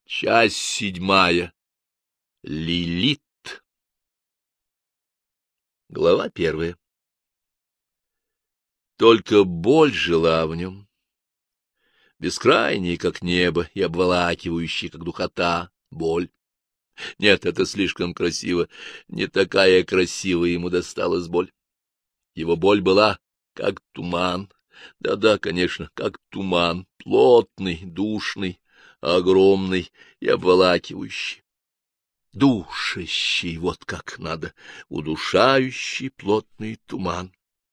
Часть 7. Лилит. Глава 1. Только боль жила в нем, бескрайняя, как небо, и обволакивающая, как духота, боль. Нет, это слишком красиво, не такая красивая ему досталась боль. Его боль была, как туман, да-да, конечно, как туман, плотный, душный, огромный и обволакивающий. Душащий, вот как надо, удушающий плотный туман.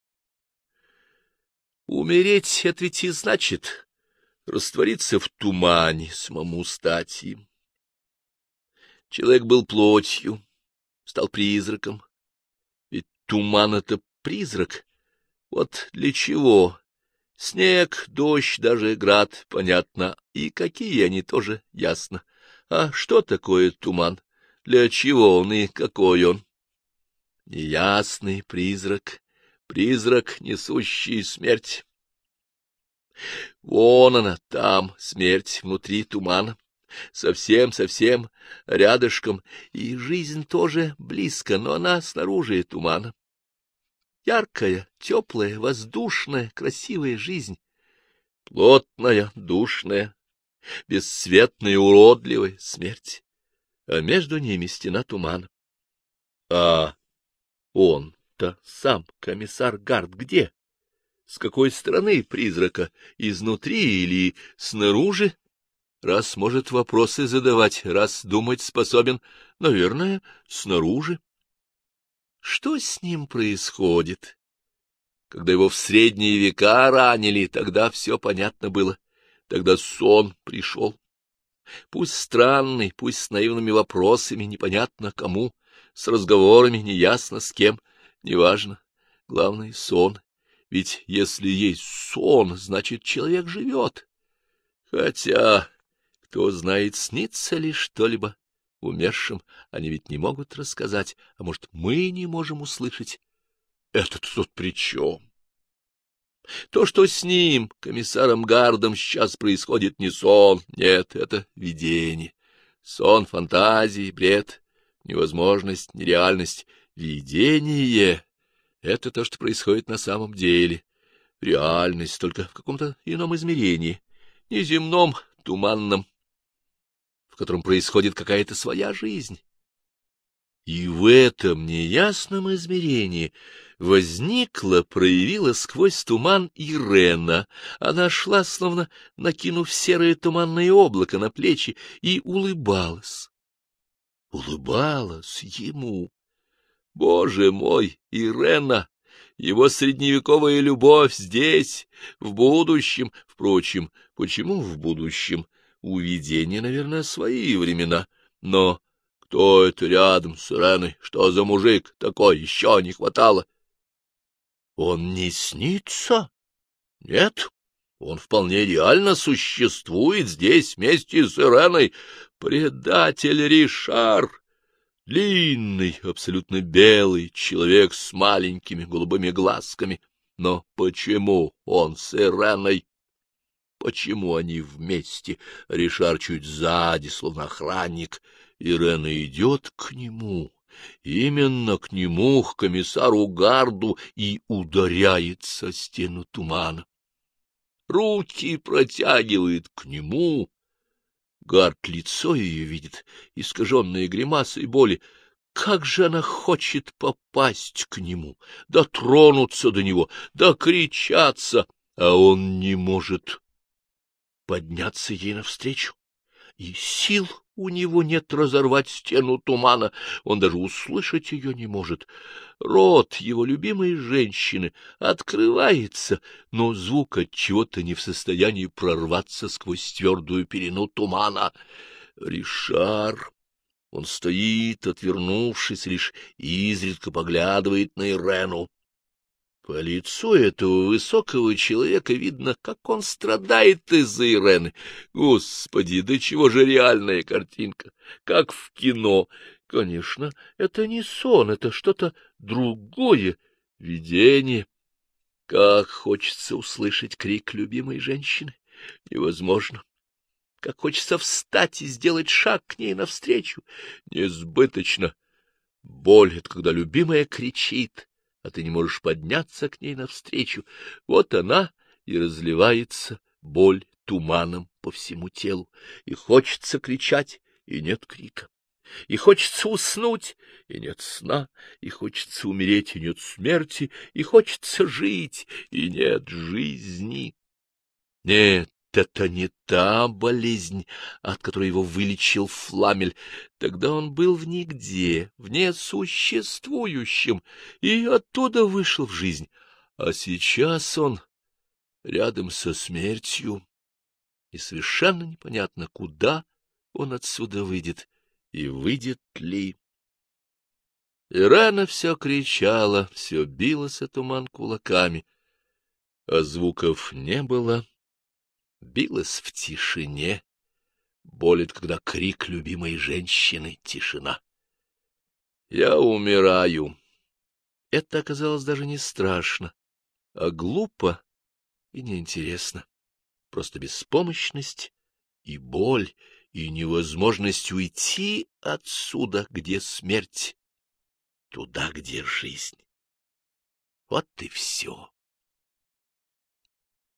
Умереть — это ведь и значит раствориться в тумане, самому стать им. Человек был плотью, стал призраком. Ведь туман — это призрак. Вот для чего? Снег, дождь, даже град, понятно, и какие они тоже ясно. А что такое туман? Для чего он и какой он? Неясный призрак, призрак, несущий смерть. Вон она, там, смерть, внутри тумана, совсем-совсем рядышком, и жизнь тоже близко, но она снаружи тумана. Яркая, теплая, воздушная, красивая жизнь, плотная, душная, бесцветная, уродливая смерть, а между ними стена тумана. А он-то сам, комиссар Гард, где? С какой стороны призрака? Изнутри или снаружи? Раз может вопросы задавать, раз думать способен, наверное, снаружи. Что с ним происходит? Когда его в средние века ранили, тогда все понятно было. Тогда сон пришел. Пусть странный, пусть с наивными вопросами, непонятно кому, с разговорами неясно с кем, неважно. Главное — сон. Ведь если есть сон, значит, человек живет. Хотя, кто знает, снится ли что-либо умершим, они ведь не могут рассказать, а может, мы не можем услышать. Это тут при чем? То, что с ним, комиссаром Гардом, сейчас происходит, не сон, нет, это видение. Сон, фантазии, бред, невозможность, нереальность. Видение — это то, что происходит на самом деле. Реальность только в каком-то ином измерении, неземном, туманном, в котором происходит какая-то своя жизнь. И в этом неясном измерении возникла, проявила сквозь туман Ирена. Она шла, словно накинув серое туманное облако на плечи, и улыбалась. Улыбалась ему. Боже мой, Ирена! Его средневековая любовь здесь, в будущем. Впрочем, почему в будущем? У видения, наверное, свои времена. Но кто это рядом с Иреной? Что за мужик такой? Еще не хватало. Он не снится? Нет, он вполне реально существует здесь вместе с Иреной. Предатель Ришар! Длинный, абсолютно белый человек с маленькими голубыми глазками. Но почему он с Иреной? Почему они вместе? Ришар чуть сзади, словно охранник. Ирена идет к нему, именно к нему, к комиссару Гарду, и ударяется о стену тумана. Руки протягивает к нему. Гард лицо ее видит, искаженное гримасой боли. Как же она хочет попасть к нему, дотронуться до него, докричаться, а он не может подняться ей навстречу. И сил у него нет разорвать стену тумана, он даже услышать ее не может. Рот его любимой женщины открывается, но звук от чего-то не в состоянии прорваться сквозь твердую пелену тумана. Ришар! Он стоит, отвернувшись, лишь изредка поглядывает на Ирену. По лицу этого высокого человека видно, как он страдает из-за Ирены. Господи, да чего же реальная картинка, как в кино. Конечно, это не сон, это что-то другое, видение. Как хочется услышать крик любимой женщины. Невозможно. как хочется встать и сделать шаг к ней навстречу. Несбыточно. Боль — это когда любимая кричит, а ты не можешь подняться к ней навстречу. Вот она и разливается, боль, туманом по всему телу. И хочется кричать, и нет крика. И хочется уснуть, и нет сна. И хочется умереть, и нет смерти. И хочется жить, и нет жизни. Нет, это не та болезнь, от которой его вылечил Фламель. Тогда он был в нигде, в несуществующем, и оттуда вышел в жизнь. А сейчас он рядом со смертью, и совершенно непонятно, куда он отсюда выйдет, и выйдет ли. Ирена все кричала, все билась о туман кулаками, а звуков не было. Билась в тишине. Болит, когда крик любимой женщины — тишина. Я умираю. Это оказалось даже не страшно, а глупо и неинтересно. Просто беспомощность и боль, и невозможность уйти отсюда, где смерть, туда, где жизнь. Вот и все.